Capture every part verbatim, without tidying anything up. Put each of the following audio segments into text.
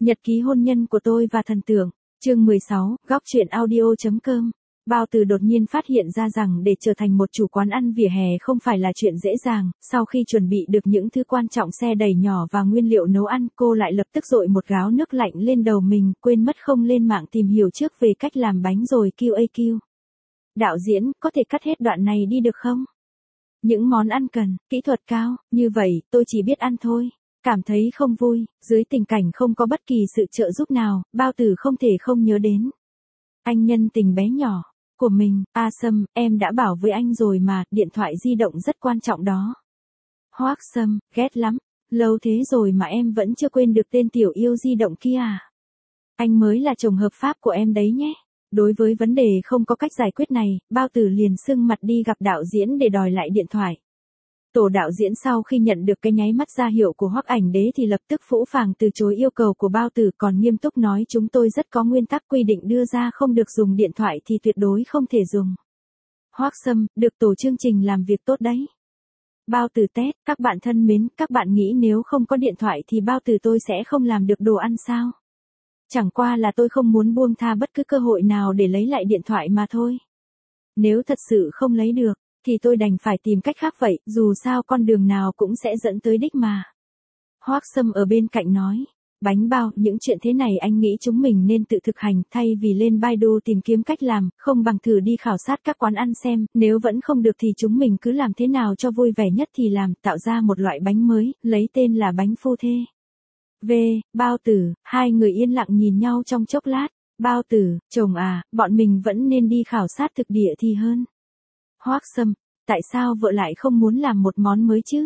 Nhật ký hôn nhân của tôi và thần tượng, chương mười sáu, góc truyện audio.com. Bao Tử đột nhiên phát hiện ra rằng để trở thành một chủ quán ăn vỉa hè không phải là chuyện dễ dàng, sau khi chuẩn bị được những thứ quan trọng xe đẩy nhỏ và nguyên liệu nấu ăn, cô lại lập tức dội một gáo nước lạnh lên đầu mình, quên mất không lên mạng tìm hiểu trước về cách làm bánh rồi quy a quy. Đạo diễn, có thể cắt hết đoạn này đi được không? Những món ăn cần, kỹ thuật cao, như vậy, tôi chỉ biết ăn thôi. Cảm thấy không vui, dưới tình cảnh không có bất kỳ sự trợ giúp nào, Bao Tử không thể không nhớ đến anh nhân tình bé nhỏ của mình. A Sâm, em đã bảo với anh rồi mà, điện thoại di động rất quan trọng đó. Hoác Sâm, ghét lắm, lâu thế rồi mà em vẫn chưa quên được tên tiểu yêu di động kia à? Anh mới là chồng hợp pháp của em đấy nhé. Đối với vấn đề không có cách giải quyết này, Bao Tử liền sưng mặt đi gặp đạo diễn để đòi lại điện thoại. Tổ đạo diễn sau khi nhận được cái nháy mắt ra hiệu của Hoắc Ảnh Đế thì lập tức phũ phàng từ chối yêu cầu của Bao Tử, còn nghiêm túc nói chúng tôi rất có nguyên tắc quy định đưa ra không được dùng điện thoại thì tuyệt đối không thể dùng. Hoắc Sâm, được tổ chương trình làm việc tốt đấy. Bao Tử tét, các bạn thân mến, các bạn nghĩ nếu không có điện thoại thì Bao Tử tôi sẽ không làm được đồ ăn sao? Chẳng qua là tôi không muốn buông tha bất cứ cơ hội nào để lấy lại điện thoại mà thôi. Nếu thật sự không lấy được, thì tôi đành phải tìm cách khác vậy, dù sao con đường nào cũng sẽ dẫn tới đích mà. Hoác Sâm ở bên cạnh nói, Bánh Bao, những chuyện thế này anh nghĩ chúng mình nên tự thực hành, thay vì lên Baidu tìm kiếm cách làm, không bằng thử đi khảo sát các quán ăn xem, nếu vẫn không được thì chúng mình cứ làm thế nào cho vui vẻ nhất thì làm, tạo ra một loại bánh mới, lấy tên là bánh phu thê. V, Bao Tử, hai người yên lặng nhìn nhau trong chốc lát. Bao Tử, chồng à, bọn mình vẫn nên đi khảo sát thực địa thì hơn. Hoác Sâm, tại sao vợ lại không muốn làm một món mới chứ?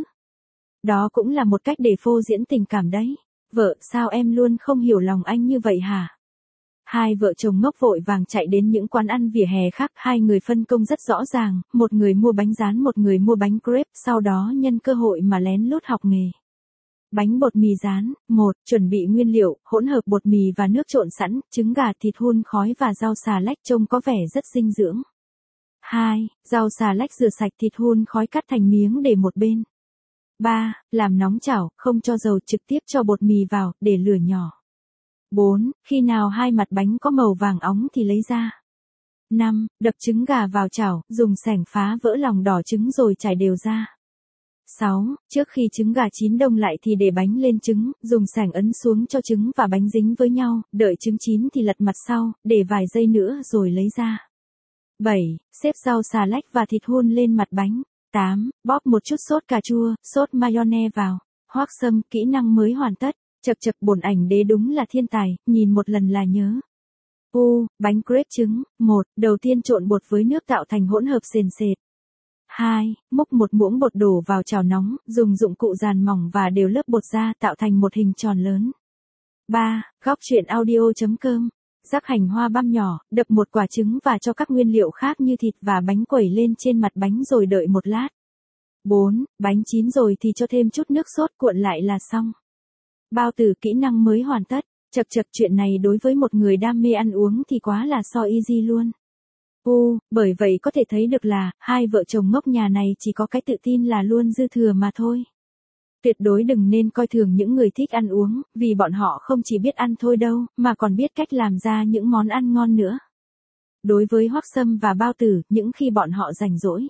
Đó cũng là một cách để phô diễn tình cảm đấy. Vợ, sao em luôn không hiểu lòng anh như vậy hả? Hai vợ chồng ngốc vội vàng chạy đến những quán ăn vỉa hè khác, hai người phân công rất rõ ràng, một người mua bánh rán một người mua bánh crepe, sau đó nhân cơ hội mà lén lút học nghề. Bánh bột mì rán, một, chuẩn bị nguyên liệu, hỗn hợp bột mì và nước trộn sẵn, trứng gà, thịt hun khói và rau xà lách trông có vẻ rất dinh dưỡng. hai. Rau xà lách rửa sạch, thịt hun khói cắt thành miếng để một bên. ba. Làm nóng chảo, không cho dầu, trực tiếp cho bột mì vào, để lửa nhỏ. bốn. Khi nào hai mặt bánh có màu vàng óng thì lấy ra. năm. Đập trứng gà vào chảo, dùng xẻng phá vỡ lòng đỏ trứng rồi trải đều ra. sáu. Trước khi trứng gà chín đông lại thì để bánh lên trứng, dùng xẻng ấn xuống cho trứng và bánh dính với nhau, đợi trứng chín thì lật mặt sau, để vài giây nữa rồi lấy ra. bảy. Xếp rau xà lách và thịt hun lên mặt bánh. tám. Bóp một chút sốt cà chua, sốt mayonnaise vào. Hoác Sâm, kỹ năng mới hoàn tất. Chật chật, Bổn Ảnh Đế đúng là thiên tài, nhìn một lần là nhớ. U, bánh crepe trứng. một. Đầu tiên trộn bột với nước tạo thành hỗn hợp sền sệt. hai. Múc một muỗng bột đổ vào chảo nóng, dùng dụng cụ dàn mỏng và đều lớp bột ra, tạo thành một hình tròn lớn. ba. Góc truyện audio.com. Rắc hành hoa băm nhỏ, đập một quả trứng và cho các nguyên liệu khác như thịt và bánh quẩy lên trên mặt bánh rồi đợi một lát. bốn. Bánh chín rồi thì cho thêm chút nước sốt cuộn lại là xong. Bao Tử, kỹ năng mới hoàn tất. Chật chật, chuyện này đối với một người đam mê ăn uống thì quá là so easy luôn. U, bởi vậy có thể thấy được là, hai vợ chồng ngốc nhà này chỉ có cái tự tin là luôn dư thừa mà thôi. Tuyệt đối đừng nên coi thường những người thích ăn uống, vì bọn họ không chỉ biết ăn thôi đâu, mà còn biết cách làm ra những món ăn ngon nữa. Đối với Hoác Sâm và Bao Tử, những khi bọn họ rảnh rỗi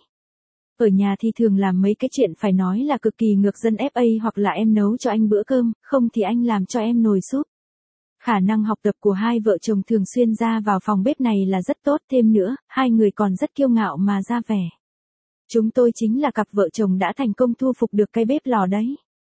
ở nhà thì thường làm mấy cái chuyện phải nói là cực kỳ ngược dân ép a, hoặc là em nấu cho anh bữa cơm, không thì anh làm cho em nồi súp. Khả năng học tập của hai vợ chồng thường xuyên ra vào phòng bếp này là rất tốt, thêm nữa, hai người còn rất kiêu ngạo mà ra vẻ. Chúng tôi chính là cặp vợ chồng đã thành công thu phục được cái bếp lò đấy.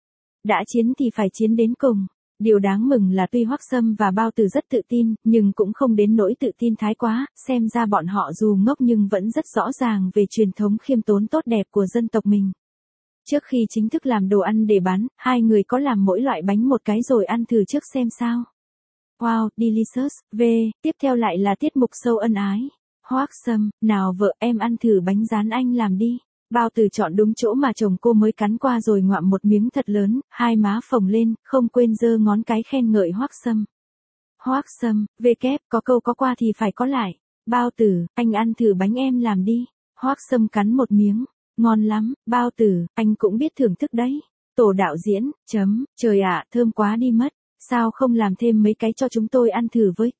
Đã chiến thì phải chiến đến cùng. Điều đáng mừng là tuy Hoác Sâm và Bao Tử rất tự tin, nhưng cũng không đến nỗi tự tin thái quá, xem ra bọn họ dù ngốc nhưng vẫn rất rõ ràng về truyền thống khiêm tốn tốt đẹp của dân tộc mình. Trước khi chính thức làm đồ ăn để bán, hai người có làm mỗi loại bánh một cái rồi ăn thử trước xem sao. Wow, delicious. V, tiếp theo lại là tiết mục sâu ân ái. Hoác Sâm, nào vợ, em ăn thử bánh rán anh làm đi. Bao Tử chọn đúng chỗ mà chồng cô mới cắn qua rồi ngoạm một miếng thật lớn, hai má phồng lên, không quên giơ ngón cái khen ngợi Hoác Sâm. Hoác Sâm, V kép, có câu có qua thì phải có lại. Bao Tử, anh ăn thử bánh em làm đi. Hoác Sâm cắn một miếng. Ngon lắm, Bao Tử, anh cũng biết thưởng thức đấy. Tổ đạo diễn, chấm, trời ạ, thơm quá đi mất. Sao không làm thêm mấy cái cho chúng tôi ăn thử với?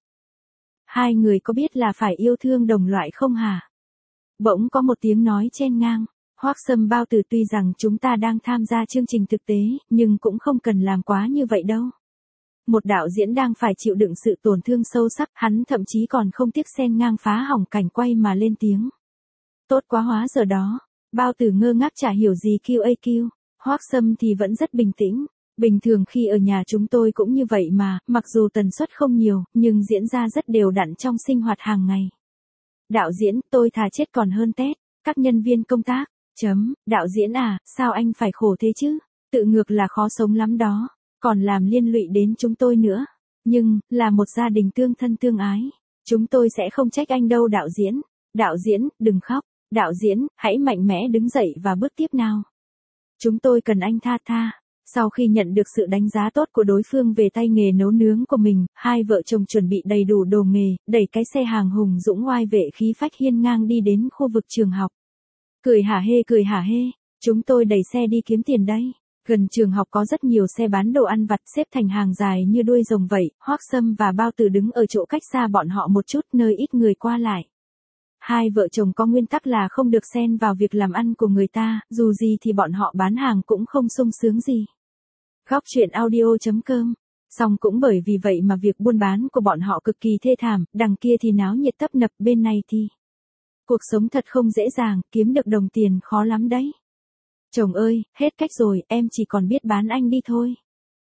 Hai người có biết là phải yêu thương đồng loại không hả? Bỗng có một tiếng nói chen ngang. Hoác Sâm Bao Tử tuy rằng chúng ta đang tham gia chương trình thực tế, nhưng cũng không cần làm quá như vậy đâu. Một đạo diễn đang phải chịu đựng sự tổn thương sâu sắc, hắn thậm chí còn không tiếc xen ngang phá hỏng cảnh quay mà lên tiếng. Tốt quá hóa giờ đó. Bao Tử ngơ ngác chả hiểu gì quy a quy. Hoác Sâm thì vẫn rất bình tĩnh. Bình thường khi ở nhà chúng tôi cũng như vậy mà, mặc dù tần suất không nhiều, nhưng diễn ra rất đều đặn trong sinh hoạt hàng ngày. Đạo diễn, tôi thà chết còn hơn tét. Các nhân viên công tác. Chấm, đạo diễn à, sao anh phải khổ thế chứ? Tự ngược là khó sống lắm đó. Còn làm liên lụy đến chúng tôi nữa. Nhưng, là một gia đình tương thân tương ái. Chúng tôi sẽ không trách anh đâu đạo diễn. Đạo diễn, đừng khóc. Đạo diễn, hãy mạnh mẽ đứng dậy và bước tiếp nào. Chúng tôi cần anh tha tha. Sau khi nhận được sự đánh giá tốt của đối phương về tay nghề nấu nướng của mình, hai vợ chồng chuẩn bị đầy đủ đồ nghề, đẩy cái xe hàng hùng dũng oai vệ khí phách hiên ngang đi đến khu vực trường học. Cười hả hê cười hả hê, chúng tôi đẩy xe đi kiếm tiền đây. Gần trường học có rất nhiều xe bán đồ ăn vặt xếp thành hàng dài như đuôi rồng vậy, Hoác Sâm và Bao Tử đứng ở chỗ cách xa bọn họ một chút nơi ít người qua lại. Hai vợ chồng có nguyên tắc là không được xen vào việc làm ăn của người ta, dù gì thì bọn họ bán hàng cũng không sung sướng gì. Góc chuyện audio chấm com. Song cũng bởi vì vậy mà việc buôn bán của bọn họ cực kỳ thê thảm, đằng kia thì náo nhiệt tấp nập, bên này thì cuộc sống thật không dễ dàng, kiếm được đồng tiền khó lắm đấy. Chồng ơi, hết cách rồi, em chỉ còn biết bán anh đi thôi.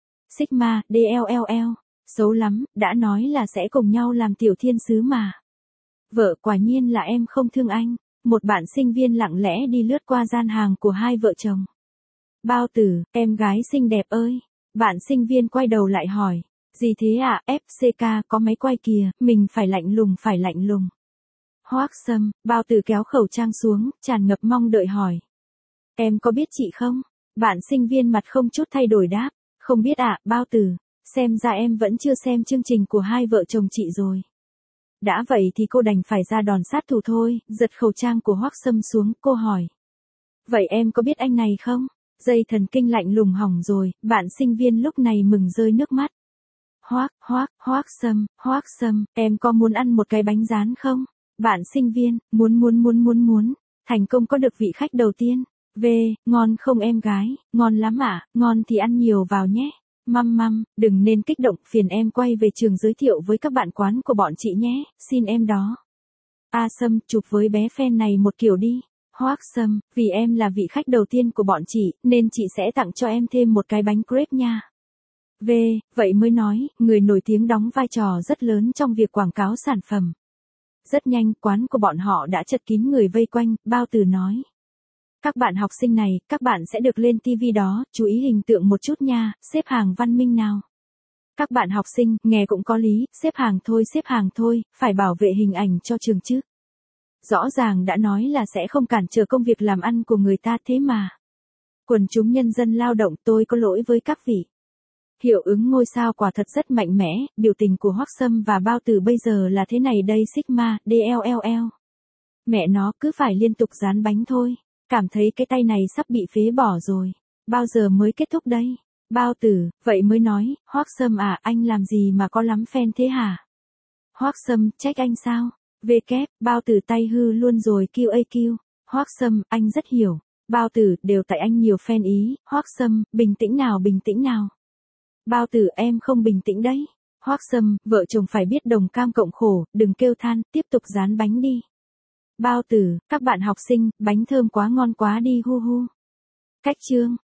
Sigma, đê lờ lờ lờ, xấu lắm, đã nói là sẽ cùng nhau làm tiểu thiên sứ mà. Vợ, quả nhiên là em không thương anh. Một bạn sinh viên lặng lẽ đi lướt qua gian hàng của hai vợ chồng. Bao Tử, em gái xinh đẹp ơi. Bạn sinh viên quay đầu lại hỏi. Gì thế ạ, ép xê ca có máy quay kìa, mình phải lạnh lùng phải lạnh lùng. Hoác Sâm, Bao Tử kéo khẩu trang xuống, tràn ngập mong đợi hỏi. Em có biết chị không? Bạn sinh viên mặt không chút thay đổi đáp. Không biết ạ, Bao Tử, xem ra em vẫn chưa xem chương trình của hai vợ chồng chị rồi. Đã vậy thì cô đành phải ra đòn sát thủ thôi, giật khẩu trang của Hoác Sâm xuống, cô hỏi. Vậy em có biết anh này không? Dây thần kinh lạnh lùng hỏng rồi, bạn sinh viên lúc này mừng rơi nước mắt. Hoác, Hoác, Hoác Sâm, Hoác Sâm, em có muốn ăn một cái bánh rán không? Bạn sinh viên, muốn muốn muốn muốn muốn, thành công có được vị khách đầu tiên. Về, ngon không em gái, ngon lắm ạ, à? Ngon thì ăn nhiều vào nhé. Măm măm, đừng nên kích động, phiền em quay về trường giới thiệu với các bạn quán của bọn chị nhé, xin em đó. A Sâm, chụp với bé fan này một kiểu đi. Hoác Sâm, vì em là vị khách đầu tiên của bọn chị, nên chị sẽ tặng cho em thêm một cái bánh crepe nha. Về, vậy mới nói, người nổi tiếng đóng vai trò rất lớn trong việc quảng cáo sản phẩm. Rất nhanh, quán của bọn họ đã chật kín người vây quanh, Bao Tử nói. Các bạn học sinh này, các bạn sẽ được lên ti vi đó, chú ý hình tượng một chút nha, xếp hàng văn minh nào. Các bạn học sinh, nghe cũng có lý, xếp hàng thôi xếp hàng thôi, phải bảo vệ hình ảnh cho trường chứ. Rõ ràng đã nói là sẽ không cản trở công việc làm ăn của người ta thế mà. Quần chúng nhân dân lao động, tôi có lỗi với các vị. Hiệu ứng ngôi sao quả thật rất mạnh mẽ, biểu tình của Hoác Sâm và Bao Tử bây giờ là thế này đây Sigma, đê lờ lờ lờ. Mẹ nó cứ phải liên tục dán bánh thôi. Cảm thấy cái tay này sắp bị phế bỏ rồi. Bao giờ mới kết thúc đây? Bao Tử, vậy mới nói, Hoác Sâm à, anh làm gì mà có lắm fan thế hả? Hoác Sâm, trách anh sao? Về kép, Bao Tử tay hư luôn rồi quy a quy. Hoác Sâm, anh rất hiểu. Bao Tử, đều tại anh nhiều fan ý. Hoác Sâm, bình tĩnh nào bình tĩnh nào. Bao Tử, em không bình tĩnh đấy. Hoác Sâm, vợ chồng phải biết đồng cam cộng khổ, đừng kêu than, tiếp tục dán bánh đi. Bao Tử, các bạn học sinh, bánh thơm quá ngon quá đi hu hu. Cách chương.